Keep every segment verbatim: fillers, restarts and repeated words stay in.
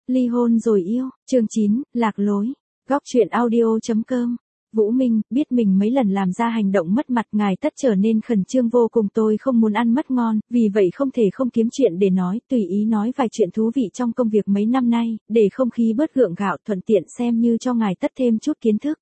Ly hôn rồi yêu, chương chín, lạc lối. Góc truyện audio.com. Vũ Minh, biết mình mấy lần làm ra hành động mất mặt ngài tất trở nên khẩn trương vô cùng, tôi không muốn ăn mất ngon, vì vậy không thể không kiếm chuyện để nói, tùy ý nói vài chuyện thú vị trong công việc mấy năm nay, để không khí bớt gượng gạo, thuận tiện xem như cho ngài tất thêm chút kiến thức.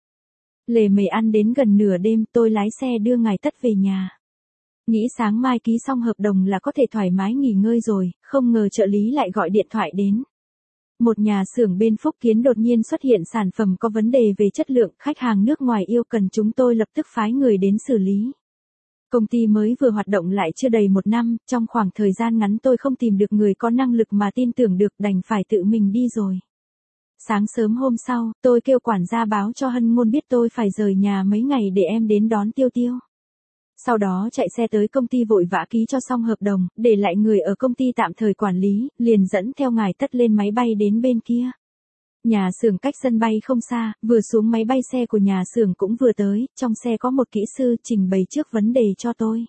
Lề mề ăn đến gần nửa đêm, tôi lái xe đưa ngài tất về nhà. Nghĩ sáng mai ký xong hợp đồng là có thể thoải mái nghỉ ngơi rồi, không ngờ trợ lý lại gọi điện thoại đến. Một nhà xưởng bên Phúc Kiến đột nhiên xuất hiện sản phẩm có vấn đề về chất lượng, khách hàng nước ngoài yêu cần chúng tôi lập tức phái người đến xử lý. Công ty mới vừa hoạt động lại chưa đầy một năm, trong khoảng thời gian ngắn tôi không tìm được người có năng lực mà tin tưởng được, đành phải tự mình đi rồi. Sáng sớm hôm sau, tôi kêu quản gia báo cho Hân Ngôn biết tôi phải rời nhà mấy ngày để em đến đón Tiêu Tiêu. Sau đó chạy xe tới công ty vội vã ký cho xong hợp đồng, để lại người ở công ty tạm thời quản lý, liền dẫn theo ngài tất lên máy bay đến bên kia. Nhà xưởng cách sân bay không xa, vừa xuống máy bay xe của nhà xưởng cũng vừa tới, trong xe có một kỹ sư trình bày trước vấn đề cho tôi.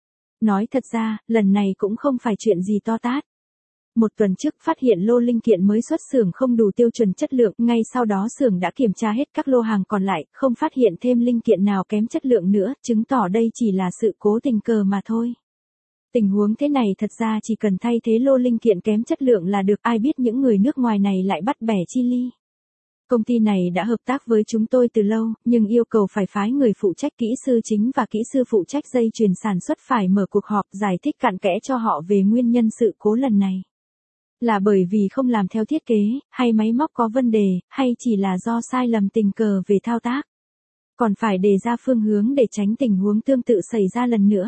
Nói thật ra, lần này cũng không phải chuyện gì to tát. Một tuần trước phát hiện lô linh kiện mới xuất xưởng không đủ tiêu chuẩn chất lượng, ngay sau đó xưởng đã kiểm tra hết các lô hàng còn lại, không phát hiện thêm linh kiện nào kém chất lượng nữa, chứng tỏ đây chỉ là sự cố tình cờ mà thôi. Tình huống thế này thật ra chỉ cần thay thế lô linh kiện kém chất lượng là được, ai biết những người nước ngoài này lại bắt bẻ chi ly. Công ty này đã hợp tác với chúng tôi từ lâu, nhưng yêu cầu phải phái người phụ trách kỹ sư chính và kỹ sư phụ trách dây chuyền sản xuất phải mở cuộc họp giải thích cặn kẽ cho họ về nguyên nhân sự cố lần này. Là bởi vì không làm theo thiết kế, hay máy móc có vấn đề, hay chỉ là do sai lầm tình cờ về thao tác. Còn phải đề ra phương hướng để tránh tình huống tương tự xảy ra lần nữa.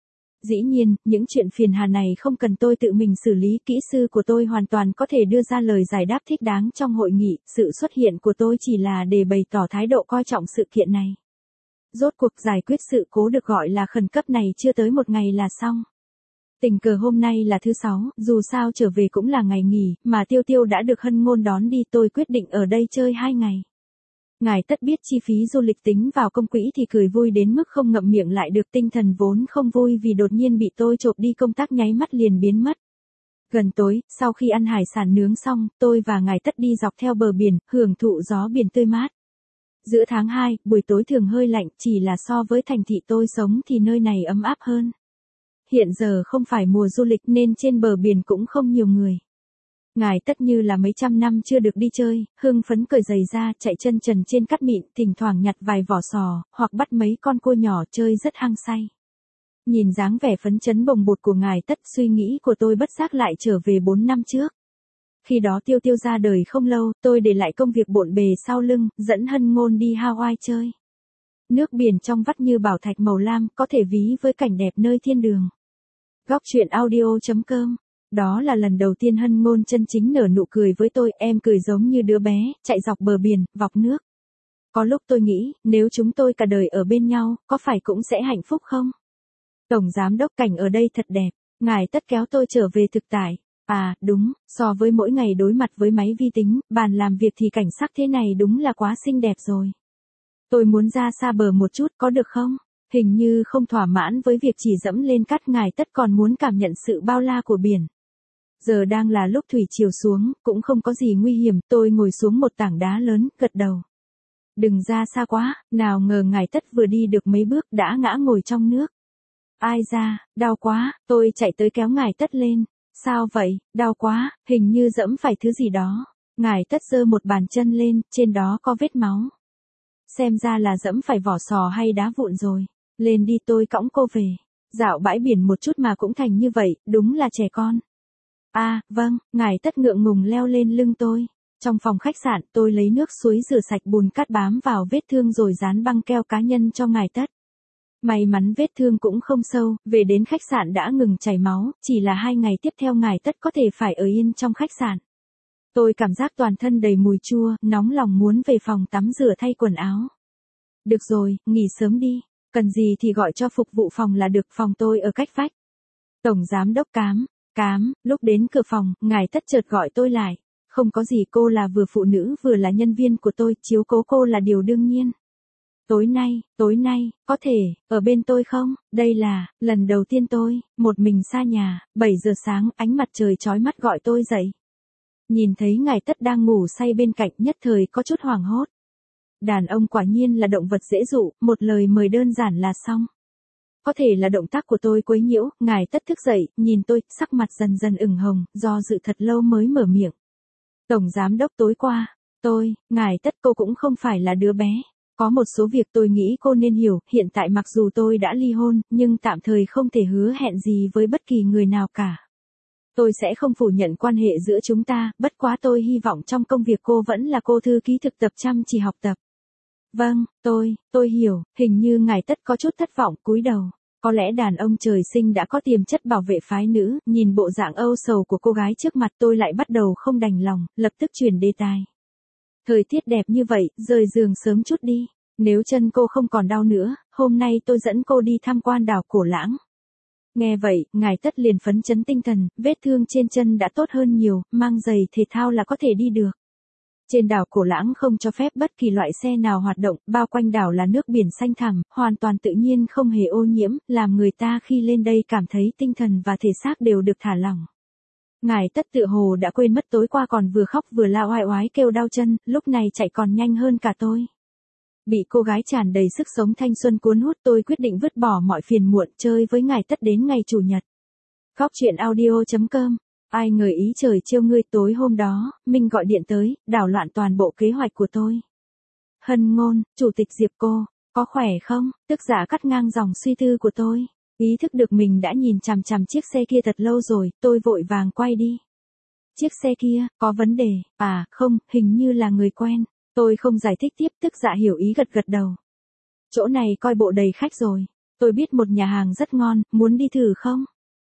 Dĩ nhiên, những chuyện phiền hà này không cần tôi tự mình xử lý, kỹ sư của tôi hoàn toàn có thể đưa ra lời giải đáp thích đáng trong hội nghị, sự xuất hiện của tôi chỉ là để bày tỏ thái độ coi trọng sự kiện này. Rốt cuộc giải quyết sự cố được gọi là khẩn cấp này chưa tới một ngày là xong. Tình cờ hôm nay là thứ sáu, dù sao trở về cũng là ngày nghỉ, mà Tiêu Tiêu đã được Hân Ngôn đón đi, tôi quyết định ở đây chơi hai ngày. Ngài tất biết chi phí du lịch tính vào công quỹ thì cười vui đến mức không ngậm miệng lại được, tinh thần vốn không vui vì đột nhiên bị tôi chộp đi công tác nháy mắt liền biến mất. Gần tối, sau khi ăn hải sản nướng xong, tôi và ngài tất đi dọc theo bờ biển, hưởng thụ gió biển tươi mát. Giữa tháng hai, buổi tối thường hơi lạnh, chỉ là so với thành thị tôi sống thì nơi này ấm áp hơn. Hiện giờ không phải mùa du lịch nên trên bờ biển cũng không nhiều người. Ngài tất như là mấy trăm năm chưa được đi chơi, hưng phấn cởi giày ra, chạy chân trần trên cát mịn, thỉnh thoảng nhặt vài vỏ sò, hoặc bắt mấy con cua nhỏ chơi rất hăng say. Nhìn dáng vẻ phấn chấn bồng bột của ngài tất, suy nghĩ của tôi bất giác lại trở về bốn năm trước. Khi đó Tiêu Tiêu ra đời không lâu, tôi để lại công việc bộn bề sau lưng, dẫn Hân Ngôn đi Hawaii chơi. Nước biển trong vắt như bảo thạch màu lam, có thể ví với cảnh đẹp nơi thiên đường. Góc truyện audio.com. Đó là lần đầu tiên Hân Ngôn chân chính nở nụ cười với tôi, em cười giống như đứa bé, chạy dọc bờ biển, vọc nước. Có lúc tôi nghĩ, nếu chúng tôi cả đời ở bên nhau, có phải cũng sẽ hạnh phúc không? Tổng giám đốc, cảnh ở đây thật đẹp, ngài tất kéo tôi trở về thực tại. À, đúng, so với mỗi ngày đối mặt với máy vi tính, bàn làm việc thì cảnh sắc thế này đúng là quá xinh đẹp rồi. Tôi muốn ra xa bờ một chút, có được không? Hình như không thỏa mãn với việc chỉ dẫm lên cát, ngài tất còn muốn cảm nhận sự bao la của biển. Giờ đang là lúc thủy triều xuống, cũng không có gì nguy hiểm, tôi ngồi xuống một tảng đá lớn, gật đầu. Đừng ra xa quá, nào ngờ ngài tất vừa đi được mấy bước đã ngã ngồi trong nước. Ai da, đau quá, tôi chạy tới kéo ngài tất lên. Sao vậy, đau quá, hình như dẫm phải thứ gì đó. Ngài tất giơ một bàn chân lên, trên đó có vết máu. Xem ra là dẫm phải vỏ sò hay đá vụn rồi. Lên đi, tôi cõng cô về. Dạo bãi biển một chút mà cũng thành như vậy, đúng là trẻ con. À, vâng, ngài tất ngượng ngùng leo lên lưng tôi. Trong phòng khách sạn, tôi lấy nước suối rửa sạch bùn cát bám vào vết thương rồi dán băng keo cá nhân cho ngài tất. May mắn vết thương cũng không sâu, về đến khách sạn đã ngừng chảy máu, chỉ là hai ngày tiếp theo ngài tất có thể phải ở yên trong khách sạn. Tôi cảm giác toàn thân đầy mùi chua, nóng lòng muốn về phòng tắm rửa thay quần áo. Được rồi, nghỉ sớm đi, cần gì thì gọi cho phục vụ phòng là được, phòng tôi ở cách vách. Tổng giám đốc Cám, Cám, lúc đến cửa phòng, ngài tất chợt gọi tôi lại. Không có gì, cô là vừa phụ nữ vừa là nhân viên của tôi, chiếu cố cô là điều đương nhiên. Tối nay, tối nay, có thể, ở bên tôi không? Đây là, lần đầu tiên tôi, một mình xa nhà, bảy giờ sáng, ánh mặt trời chói mắt gọi tôi dậy. Nhìn thấy ngài Tất đang ngủ say bên cạnh nhất thời có chút hoảng hốt. Đàn ông quả nhiên là động vật dễ dụ, một lời mời đơn giản là xong. Có thể là động tác của tôi quấy nhiễu, ngài Tất thức dậy, nhìn tôi, sắc mặt dần dần ửng hồng, do dự thật lâu mới mở miệng. Tổng giám đốc tối qua, tôi, ngài Tất cô cũng không phải là đứa bé. Có một số việc tôi nghĩ cô nên hiểu, hiện tại mặc dù tôi đã ly hôn, nhưng tạm thời không thể hứa hẹn gì với bất kỳ người nào cả. Tôi sẽ không phủ nhận quan hệ giữa chúng ta, bất quá tôi hy vọng trong công việc cô vẫn là cô thư ký thực tập chăm chỉ học tập. Vâng, tôi, tôi hiểu, hình như ngài Tất có chút thất vọng, cúi đầu. Có lẽ đàn ông trời sinh đã có tiềm chất bảo vệ phái nữ, nhìn bộ dạng âu sầu của cô gái trước mặt tôi lại bắt đầu không đành lòng, lập tức chuyển đề tài. Thời tiết đẹp như vậy, rời giường sớm chút đi. Nếu chân cô không còn đau nữa, hôm nay tôi dẫn cô đi tham quan đảo Cổ Lãng. Nghe vậy, ngài Tất liền phấn chấn tinh thần, vết thương trên chân đã tốt hơn nhiều, mang giày thể thao là có thể đi được. Trên đảo Cổ Lãng không cho phép bất kỳ loại xe nào hoạt động, bao quanh đảo là nước biển xanh thẳm, hoàn toàn tự nhiên không hề ô nhiễm, làm người ta khi lên đây cảm thấy tinh thần và thể xác đều được thả lỏng. Ngài Tất tựa hồ đã quên mất tối qua còn vừa khóc vừa la oai oái kêu đau chân, lúc này chạy còn nhanh hơn cả tôi. Bị cô gái tràn đầy sức sống thanh xuân cuốn hút, tôi quyết định vứt bỏ mọi phiền muộn, chơi với ngài Tất đến ngày chủ nhật. Góc truyện audio chấm com. Ai ngờ ý trời trêu ngươi, tối hôm đó, Minh gọi điện tới, đảo loạn toàn bộ kế hoạch của tôi. Hân Ngôn, chủ tịch Diệp cô, có khỏe không? Tức giả cắt ngang dòng suy tư của tôi. Ý thức được mình đã nhìn chằm chằm chiếc xe kia thật lâu rồi, tôi vội vàng quay đi. Chiếc xe kia, có vấn đề, à, không, hình như là người quen. Tôi không giải thích tiếp, tức dạ hiểu ý gật gật đầu. Chỗ này coi bộ đầy khách rồi. Tôi biết một nhà hàng rất ngon, muốn đi thử không?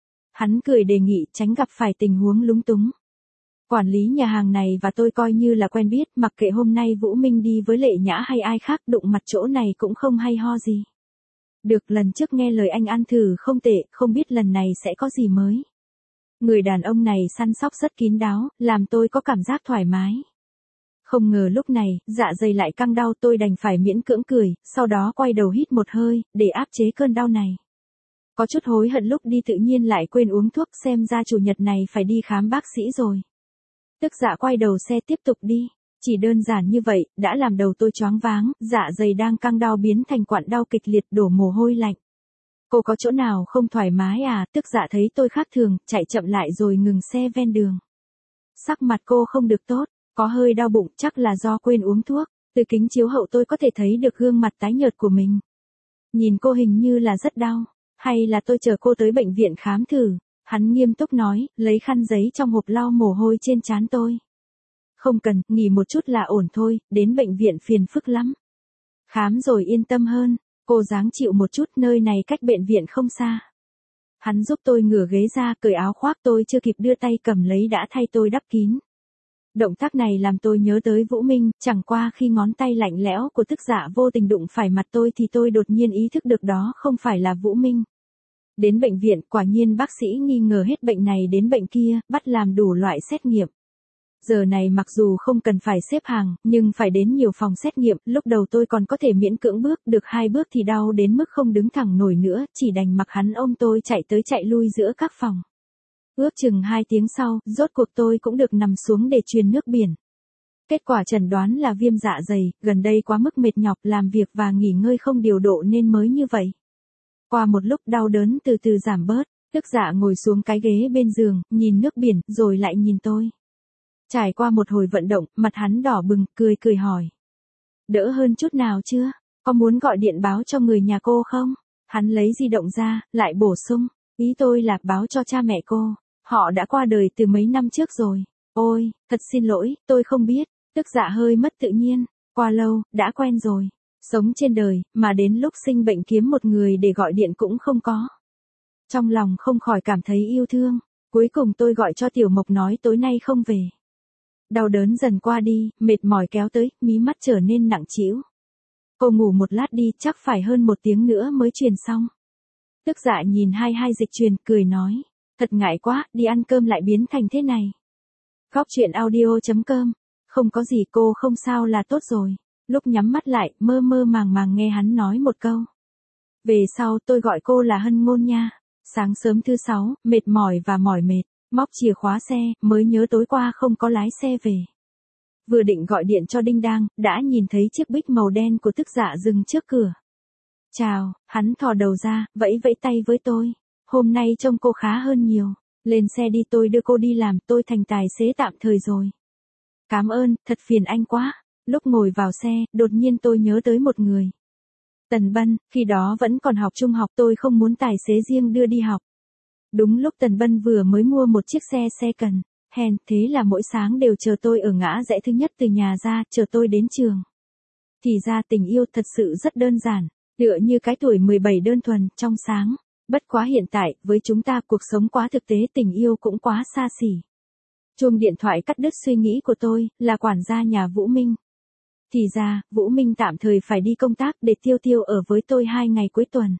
Hắn cười đề nghị, tránh gặp phải tình huống lúng túng. Quản lý nhà hàng này và tôi coi như là quen biết, mặc kệ hôm nay Vũ Minh đi với Lệ Nhã hay ai khác, đụng mặt chỗ này cũng không hay ho gì. Được, lần trước nghe lời anh ăn thử không tệ, không biết lần này sẽ có gì mới. Người đàn ông này săn sóc rất kín đáo, làm tôi có cảm giác thoải mái. Không ngờ lúc này, dạ dày lại căng đau, tôi đành phải miễn cưỡng cười, sau đó quay đầu hít một hơi, để áp chế cơn đau này. Có chút hối hận lúc đi tự nhiên lại quên uống thuốc, xem ra chủ nhật này phải đi khám bác sĩ rồi. Tức dạ quay đầu xe tiếp tục đi. Chỉ đơn giản như vậy, đã làm đầu tôi choáng váng, dạ dày đang căng đau biến thành quặn đau kịch liệt, đổ mồ hôi lạnh. Cô có chỗ nào không thoải mái à? Tức dạ thấy tôi khác thường, chạy chậm lại rồi ngừng xe ven đường. Sắc mặt cô không được tốt, có hơi đau bụng, chắc là do quên uống thuốc. Từ kính chiếu hậu tôi có thể thấy được gương mặt tái nhợt của mình. Nhìn cô hình như là rất đau, hay là tôi chờ cô tới bệnh viện khám thử? Hắn nghiêm túc nói, lấy khăn giấy trong hộp lau mồ hôi trên trán tôi. Không cần, nghỉ một chút là ổn thôi, đến bệnh viện phiền phức lắm. Khám rồi yên tâm hơn, cô dáng chịu một chút, nơi này cách bệnh viện không xa. Hắn giúp tôi ngửa ghế ra, cởi áo khoác, tôi chưa kịp đưa tay cầm lấy đã thay tôi đắp kín. Động tác này làm tôi nhớ tới Vũ Minh, chẳng qua khi ngón tay lạnh lẽo của tức dạ vô tình đụng phải mặt tôi thì tôi đột nhiên ý thức được đó không phải là Vũ Minh. Đến bệnh viện, quả nhiên bác sĩ nghi ngờ hết bệnh này đến bệnh kia, bắt làm đủ loại xét nghiệm. Giờ này mặc dù không cần phải xếp hàng, nhưng phải đến nhiều phòng xét nghiệm, lúc đầu tôi còn có thể miễn cưỡng bước, được hai bước thì đau đến mức không đứng thẳng nổi nữa, chỉ đành mặc hắn ôm tôi chạy tới chạy lui giữa các phòng. Ước chừng hai tiếng sau, rốt cuộc tôi cũng được nằm xuống để truyền nước biển. Kết quả chẩn đoán là viêm dạ dày, gần đây quá mức mệt nhọc, làm việc và nghỉ ngơi không điều độ nên mới như vậy. Qua một lúc đau đớn từ từ giảm bớt, tức dạ ngồi xuống cái ghế bên giường, nhìn nước biển, rồi lại nhìn tôi. Trải qua một hồi vận động, mặt hắn đỏ bừng, cười cười hỏi. Đỡ hơn chút nào chưa? Có muốn gọi điện báo cho người nhà cô không? Hắn lấy di động ra, lại bổ sung. Ý tôi là báo cho cha mẹ cô. Họ đã qua đời từ mấy năm trước rồi. Ôi, thật xin lỗi, tôi không biết. Tức dạ hơi mất tự nhiên. Qua lâu, đã quen rồi. Sống trên đời, mà đến lúc sinh bệnh kiếm một người để gọi điện cũng không có. Trong lòng không khỏi cảm thấy yêu thương. Cuối cùng tôi gọi cho Tiểu Mộc nói tối nay không về. Đau đớn dần qua đi, mệt mỏi kéo tới, mí mắt trở nên nặng trĩu. Cô ngủ một lát đi, chắc phải hơn một tiếng nữa mới truyền xong. Tức dạ nhìn hai hai dịch truyền, cười nói. Thật ngại quá, đi ăn cơm lại biến thành thế này. Góc truyện audio chấm com. Không có gì, cô không sao là tốt rồi. Lúc nhắm mắt lại, mơ mơ màng màng nghe hắn nói một câu. Về sau tôi gọi cô là Hân Ngôn nha. Sáng sớm thứ sáu, mệt mỏi và mỏi mệt. Móc chìa khóa xe, mới nhớ tối qua không có lái xe về. Vừa định gọi điện cho Đinh Đang, đã nhìn thấy chiếc Bích màu đen của Tức Dạ dừng trước cửa. Chào, hắn thò đầu ra, vẫy vẫy tay với tôi. Hôm nay trông cô khá hơn nhiều. Lên xe đi, tôi đưa cô đi làm, tôi thành tài xế tạm thời rồi. Cảm ơn, thật phiền anh quá. Lúc ngồi vào xe, đột nhiên tôi nhớ tới một người. Tần Bân, khi đó vẫn còn học trung học, tôi không muốn tài xế riêng đưa đi học. Đúng lúc Tần Bân vừa mới mua một chiếc xe xe cần, hèn, thế là mỗi sáng đều chờ tôi ở ngã rẽ thứ nhất từ nhà ra, chờ tôi đến trường. Thì ra tình yêu thật sự rất đơn giản, tựa như cái tuổi mười bảy đơn thuần, trong sáng. Bất quá hiện tại, với chúng ta cuộc sống quá thực tế, tình yêu cũng quá xa xỉ. Chuông điện thoại cắt đứt suy nghĩ của tôi, là quản gia nhà Vũ Minh. Thì ra, Vũ Minh tạm thời phải đi công tác để Tiêu Tiêu ở với tôi hai ngày cuối tuần.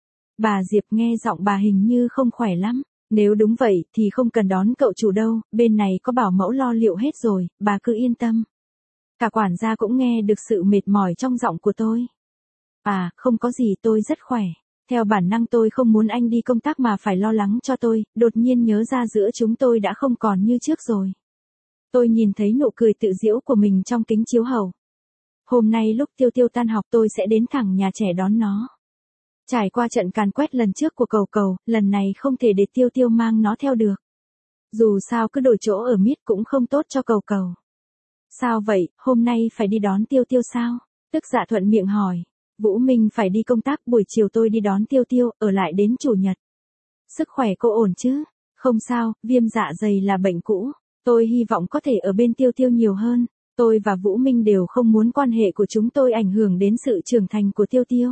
Bà Diệp nghe giọng bà hình như không khỏe lắm. Nếu đúng vậy thì không cần đón cậu chủ đâu, bên này có bảo mẫu lo liệu hết rồi, bà cứ yên tâm. Cả quản gia cũng nghe được sự mệt mỏi trong giọng của tôi. À, không có gì, tôi rất khỏe. Theo bản năng tôi không muốn anh đi công tác mà phải lo lắng cho tôi, đột nhiên nhớ ra giữa chúng tôi đã không còn như trước rồi. Tôi nhìn thấy nụ cười tự giễu của mình trong kính chiếu hậu. Hôm nay lúc Tiêu Tiêu tan học tôi sẽ đến thẳng nhà trẻ đón nó. Trải qua trận càn quét lần trước của Cầu Cầu, lần này không thể để Tiêu Tiêu mang nó theo được. Dù sao cứ đổi chỗ ở miết cũng không tốt cho Cầu Cầu. Sao vậy, hôm nay phải đi đón Tiêu Tiêu sao? Tức Dạ thuận miệng hỏi. Vũ Minh phải đi công tác, buổi chiều tôi đi đón Tiêu Tiêu, ở lại đến chủ nhật. Sức khỏe cô ổn chứ? Không sao, viêm dạ dày là bệnh cũ. Tôi hy vọng có thể ở bên Tiêu Tiêu nhiều hơn. Tôi và Vũ Minh đều không muốn quan hệ của chúng tôi ảnh hưởng đến sự trưởng thành của Tiêu Tiêu.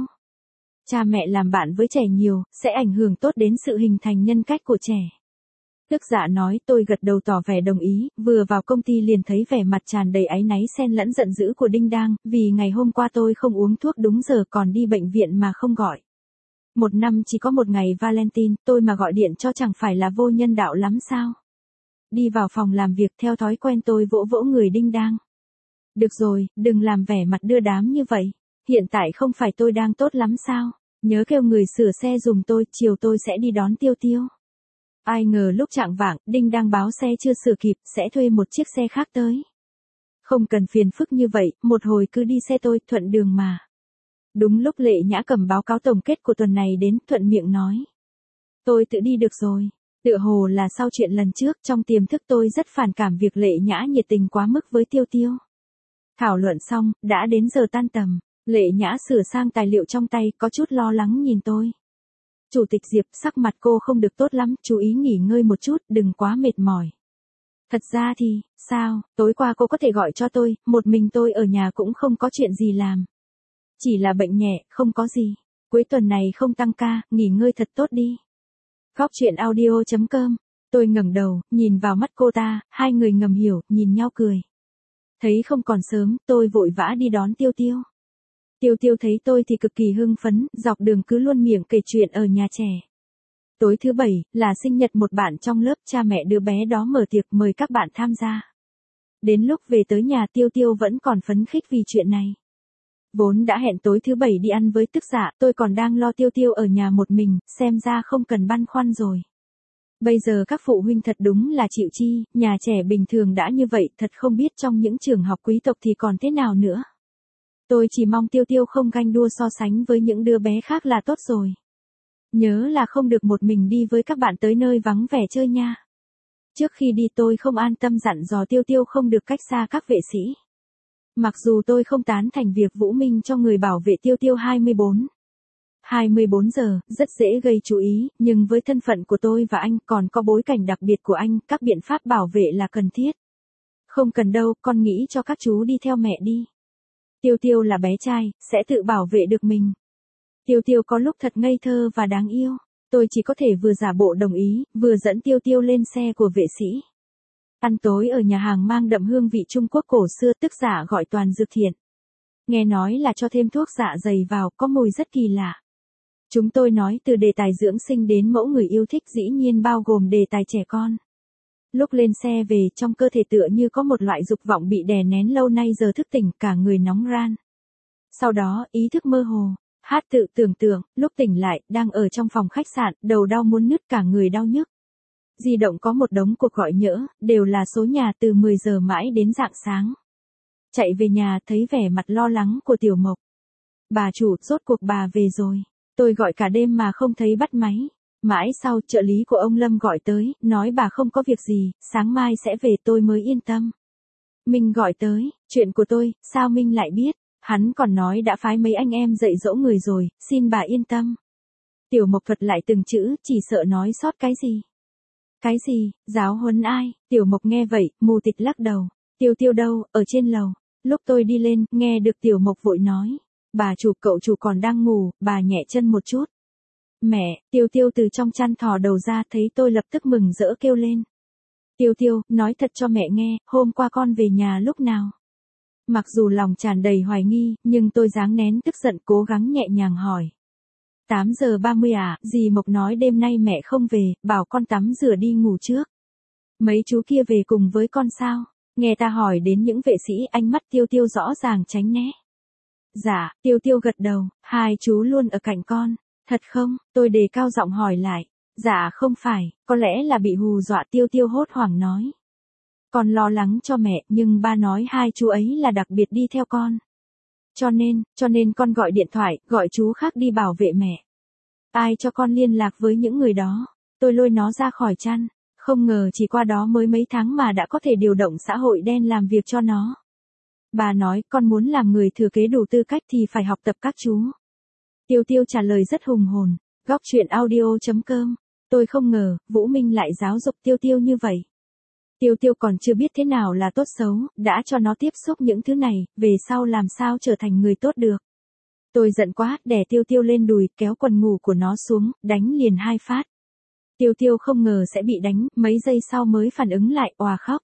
Cha mẹ làm bạn với trẻ nhiều, sẽ ảnh hưởng tốt đến sự hình thành nhân cách của trẻ. Tức Dạ nói, tôi gật đầu tỏ vẻ đồng ý, vừa vào công ty liền thấy vẻ mặt tràn đầy áy náy xen lẫn giận dữ của Đinh Đang, vì ngày hôm qua tôi không uống thuốc đúng giờ còn đi bệnh viện mà không gọi. Một năm chỉ có một ngày Valentine, tôi mà gọi điện cho chẳng phải là vô nhân đạo lắm sao? Đi vào phòng làm việc theo thói quen tôi vỗ vỗ người Đinh Đang. Được rồi, đừng làm vẻ mặt đưa đám như vậy. Hiện tại không phải tôi đang tốt lắm sao? Nhớ kêu người sửa xe giùm tôi, chiều tôi sẽ đi đón Tiêu Tiêu. Ai ngờ lúc chạng vạng, Đinh Đang báo xe chưa sửa kịp, sẽ thuê một chiếc xe khác tới. Không cần phiền phức như vậy, một hồi cứ đi xe tôi, thuận đường mà. Đúng lúc Lệ Nhã cầm báo cáo tổng kết của tuần này đến, thuận miệng nói. Tôi tự đi được rồi. Tựa hồ là sau chuyện lần trước, trong tiềm thức tôi rất phản cảm việc Lệ Nhã nhiệt tình quá mức với Tiêu Tiêu. Thảo luận xong, đã đến giờ tan tầm. Lệ Nhã sửa sang tài liệu trong tay, có chút lo lắng nhìn tôi. Chủ tịch Diệp, sắc mặt cô không được tốt lắm, chú ý nghỉ ngơi một chút, đừng quá mệt mỏi. Thật ra thì, sao, tối qua cô có thể gọi cho tôi, một mình tôi ở nhà cũng không có chuyện gì làm. Chỉ là bệnh nhẹ, không có gì. Cuối tuần này không tăng ca, nghỉ ngơi thật tốt đi. Góc chuyện audio chấm com. Tôi ngẩng đầu, nhìn vào mắt cô ta, hai người ngầm hiểu, nhìn nhau cười. Thấy không còn sớm, tôi vội vã đi đón Tiêu Tiêu. Tiêu Tiêu thấy tôi thì cực kỳ hưng phấn, dọc đường cứ luôn miệng kể chuyện ở nhà trẻ. Tối thứ bảy, là sinh nhật một bạn trong lớp, cha mẹ đứa bé đó mở tiệc mời các bạn tham gia. Đến lúc về tới nhà Tiêu Tiêu vẫn còn phấn khích vì chuyện này. Vốn đã hẹn tối thứ bảy đi ăn với Tức Dạ, tôi còn đang lo Tiêu Tiêu ở nhà một mình, xem ra không cần băn khoăn rồi. Bây giờ các phụ huynh thật đúng là chịu chi, nhà trẻ bình thường đã như vậy, thật không biết trong những trường học quý tộc thì còn thế nào nữa. Tôi chỉ mong Tiêu Tiêu không ganh đua so sánh với những đứa bé khác là tốt rồi. Nhớ là không được một mình đi với các bạn tới nơi vắng vẻ chơi nha. Trước khi đi tôi không an tâm dặn dò Tiêu Tiêu không được cách xa các vệ sĩ. Mặc dù tôi không tán thành việc Vũ Minh cho người bảo vệ Tiêu Tiêu hai mươi bốn. hai mươi bốn giờ, rất dễ gây chú ý, nhưng với thân phận của tôi và anh còn có bối cảnh đặc biệt của anh, các biện pháp bảo vệ là cần thiết. Không cần đâu, con nghĩ cho các chú đi theo mẹ đi. Tiêu Tiêu là bé trai, sẽ tự bảo vệ được mình. Tiêu Tiêu có lúc thật ngây thơ và đáng yêu. Tôi chỉ có thể vừa giả bộ đồng ý, vừa dẫn Tiêu Tiêu lên xe của vệ sĩ. Ăn tối ở nhà hàng mang đậm hương vị Trung Quốc cổ xưa, Tức Dạ gọi toàn dược thiện. Nghe nói là cho thêm thuốc dạ dày vào, có mùi rất kỳ lạ. Chúng tôi nói từ đề tài dưỡng sinh đến mẫu người yêu thích dĩ nhiên bao gồm đề tài trẻ con. Lúc lên xe về, trong cơ thể tựa như có một loại dục vọng bị đè nén lâu nay giờ thức tỉnh, cả người nóng ran. Sau đó, ý thức mơ hồ, hát tự tưởng tượng, lúc tỉnh lại, đang ở trong phòng khách sạn, đầu đau muốn nứt, cả người đau nhức. di động có một đống cuộc gọi nhỡ, đều là số nhà từ mười giờ mãi đến rạng sáng. Chạy về nhà thấy vẻ mặt lo lắng của Tiểu Mộc. Bà chủ, rốt cuộc bà về rồi. Tôi gọi cả đêm mà không thấy bắt máy. Mãi sau, trợ lý của ông Lâm gọi tới, nói bà không có việc gì, sáng mai sẽ về, tôi mới yên tâm. Minh gọi tới, chuyện của tôi, sao Minh lại biết? Hắn còn nói đã phái mấy anh em dạy dỗ người rồi, xin bà yên tâm. Tiểu Mộc thuật lại từng chữ, chỉ sợ nói sót cái gì. Cái gì, giáo huấn ai? Tiểu Mộc nghe vậy, mù tịt lắc đầu. Tiêu Tiêu đâu, ở trên lầu. Lúc tôi đi lên, nghe được Tiểu Mộc vội nói. Bà chủ, cậu chủ còn đang ngủ, bà nhẹ chân một chút. Mẹ, Tiêu Tiêu từ trong chăn thò đầu ra, thấy tôi lập tức mừng rỡ kêu lên. Tiêu Tiêu, nói thật cho mẹ nghe, hôm qua con về nhà lúc nào? Mặc dù lòng tràn đầy hoài nghi, nhưng tôi dáng nén tức giận, cố gắng nhẹ nhàng hỏi. tám giờ ba mươi à, dì Mộc nói đêm nay mẹ không về, bảo con tắm rửa đi ngủ trước. Mấy chú kia về cùng với con sao? Nghe ta hỏi đến những vệ sĩ, ánh mắt Tiêu Tiêu rõ ràng tránh né. Dạ, Tiêu Tiêu gật đầu, hai chú luôn ở cạnh con. Thật không? Tôi đề cao giọng hỏi lại. Dạ không phải, có lẽ là bị hù dọa, Tiêu Tiêu hốt hoảng nói. Con lo lắng cho mẹ, nhưng ba nói hai chú ấy là đặc biệt đi theo con. Cho nên, cho nên con gọi điện thoại, gọi chú khác đi bảo vệ mẹ. Ai cho con liên lạc với những người đó? Tôi lôi nó ra khỏi chăn. Không ngờ chỉ qua đó mới mấy tháng mà đã có thể điều động xã hội đen làm việc cho nó. Bà nói, con muốn làm người thừa kế đủ tư cách thì phải học tập các chú. Tiêu Tiêu trả lời rất hùng hồn. Góc truyện audio chấm com. Tôi không ngờ, Vũ Minh lại giáo dục Tiêu Tiêu như vậy. Tiêu Tiêu còn chưa biết thế nào là tốt xấu, đã cho nó tiếp xúc những thứ này, về sau làm sao trở thành người tốt được. Tôi giận quá, đè Tiêu Tiêu lên đùi, kéo quần ngủ của nó xuống, đánh liền hai phát. Tiêu Tiêu không ngờ sẽ bị đánh, mấy giây sau mới phản ứng lại, òa khóc.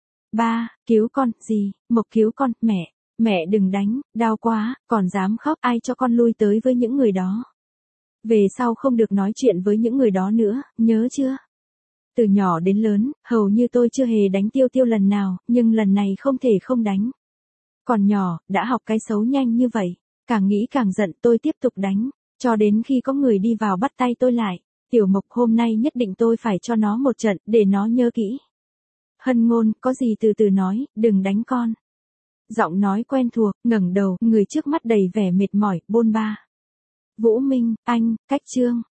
Ba, cứu con, gì, Mộc cứu con, mẹ, mẹ đừng đánh, đau quá, còn dám khóc, ai cho con lui tới với những người đó. Về sau không được nói chuyện với những người đó nữa, nhớ chưa? Từ nhỏ đến lớn, hầu như tôi chưa hề đánh Tiêu Tiêu lần nào, nhưng lần này không thể không đánh. Còn nhỏ, đã học cái xấu nhanh như vậy, càng nghĩ càng giận, tôi tiếp tục đánh, cho đến khi có người đi vào bắt tay tôi lại. Tiểu Mộc, hôm nay nhất định tôi phải cho nó một trận, để nó nhớ kỹ. Hân Ngôn, có gì từ từ nói, đừng đánh con. Giọng nói quen thuộc, ngẩng đầu, người trước mắt đầy vẻ mệt mỏi, bôn ba. Vũ Minh, anh, cách chương.